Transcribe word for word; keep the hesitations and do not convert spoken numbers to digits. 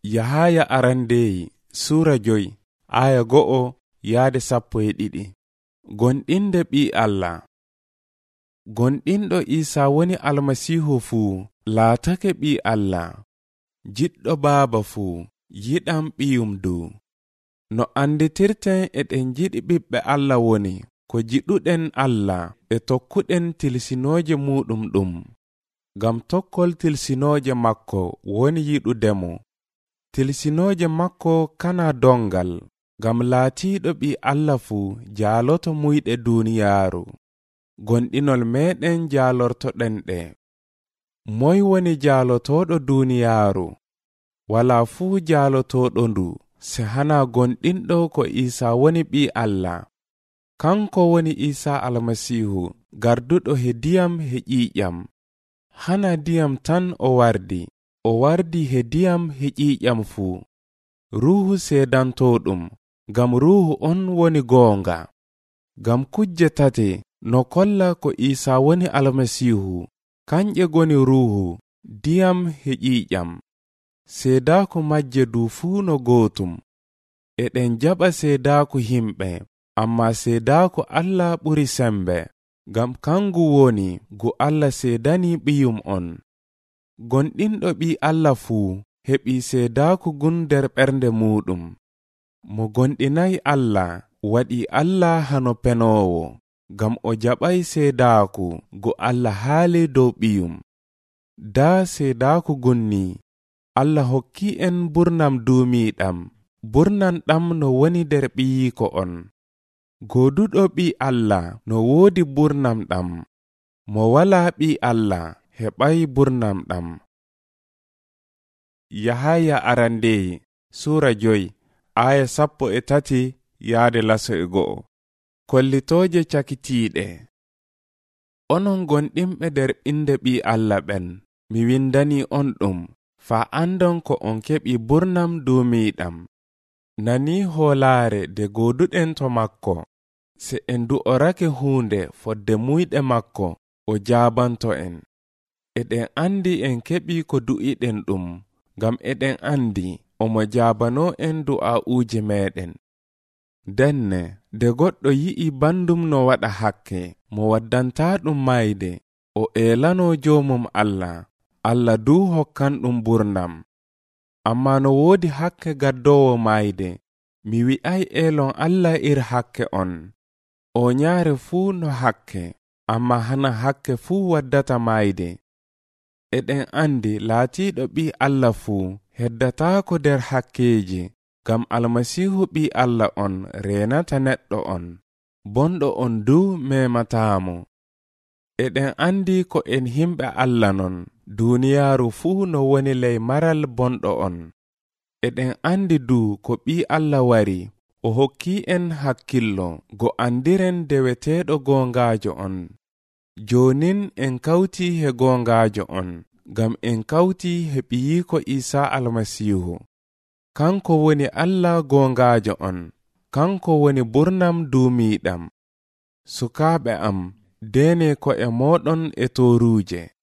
Yahaya arandeyi sura joyi aya go'o yaade sappo e ɗiɗi. Gonɗinde ɓi Allah. Gonɗinɗo Isa woni almasihu fuu laatake ɓi Allah. Jiɗɗo baaba fuu yiɗam ɓiyum du. No anditirten eɗen jiɗi ɓiɓɓe Allah woni ko jiɗuɗen Allah e tokkuɗen tilsinooje muɗum ɗum. Gam tokkol tilsinooje makko woni yiɗudemo. Tilsinooje makko kana dongal, gam laatiiɗo ɓi Allah fuu jaaloto muyɗe duniyaaru. Gonɗinol meɗen jaalortoɗen ɗe. Moy woni jaalotoɗo duniyaaru? Wala fuu jaalotoɗo ndu, se hana gonɗinɗo ko Isa woni ɓi Allah. Kanko woni Isa almasihu, garduɗo he diyam he ƴiƴam. Hana diyam tan o wardi, o wardi he diyam he ƴiƴam fuu. Ruhu seedantoɗum, gam ruhu on woni goonga. Gam kujje tate no kolla ko Isa woni almasihu, kanƴe goni ruhu, diyam he ƴiƴam. Seedaku majje du fuu no gootum. Eɗen jaɓa seedaku himɓe, amma seedaku Allah ɓuri sembe, gam kangu woni gu Allah seedani ɓiyum on. Gonɗinɗo ɓi Allah fuu heɓi seedaku gun nder ɓernde muɗum. Mo gonɗinayi Allah waɗi Allah hano penowo, gam o jaɓay seedaku gu Allah haali dow ɓiyum. Da seedaku gunni Allah hokki en burnam duumiɗam, burnan ɗam no woni nder ɓiyiko on. Goduɗo ɓi Allah no woodi burnam ɗam, mo wala ɓi Allah heɓay burnam ɗam. Yahaya arandeyi sura joyi aya sappo e tati yaade laso e go'o. Kollitooje cakitiiɗe. Onon gonɗinɓe nder inde ɓi Allah ɓen, mi windani on ɗum, faa andon ko on keɓi burnam duumiɗam. Nani hoolaare de goduɗen to makko, se en du'orake huunde fodde muyɗe makko o jaabanto en. Eɗen andi en keɓi ko du'iɗen ɗum, gam eɗen andi omo jaabano en du'a'uuje meɗen. Denne, de goɗɗo yi'i bandum no waɗa hakke, mo waddanta ɗum mayde, o eelano joomum Allah, Allah du hokkan ɗum burnam. Amma no woodi hakke gaddowo mayde, mi wi'ay eelon Allah ir hakke on. O nyaare fuu no hakke, amma hana hakke fuu waddata mayde. Eɗen andi laatiiɗo ɓi Allah fuu heddataako nder hakkeji, gam almasihu ɓi Allah on renata neɗɗo on, bonɗo on du mematamo. Eɗen andi ko en himɓe Allah non, duniyaaru fuu no woni ley maral bonɗo on. Eɗen andi du ko ɓi Allah wari, o hokki en hakkillo go andiren deweteɗo gongajo on. Jonin en kawti he gongajo on, gam en kawti he ɓiyiko Isa almasihu. Kanko woni Allah gongajo on, kanko woni burnam duumiɗam. Sukaaɓe am, dene ko e moɗon e toruje.